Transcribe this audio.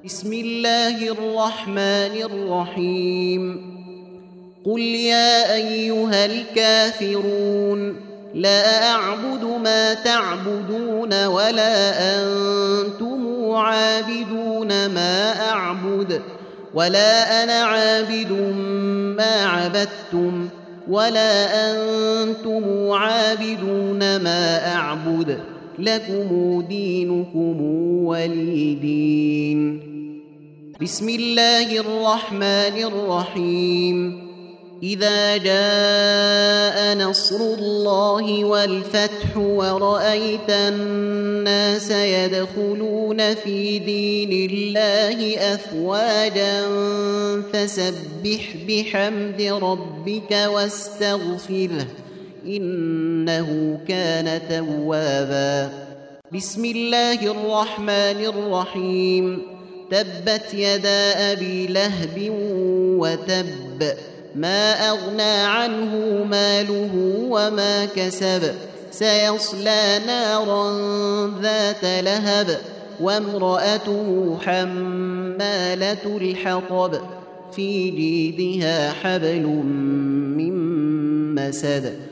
بسم الله الرحمن الرحيم قل يا أيها الكافرون لا أعبد ما تعبدون ولا أنتم عابدون ما أعبد ولا أنا عابد ما عبدتم ولا أنتم عابدون ما أعبد لكم دينكم ولي دين. بسم الله الرحمن الرحيم إذا جاء نصر الله والفتح ورأيت الناس يدخلون في دين الله أفواجا فسبح بحمد ربك واستغفره إنه كان توابا. بسم الله الرحمن الرحيم تبت يدا أبي لهب وتب ما أغنى عنه ماله وما كسب سيصلى نارا ذات لهب وامرأته حمالة الحطب في جيدها حبل من مسد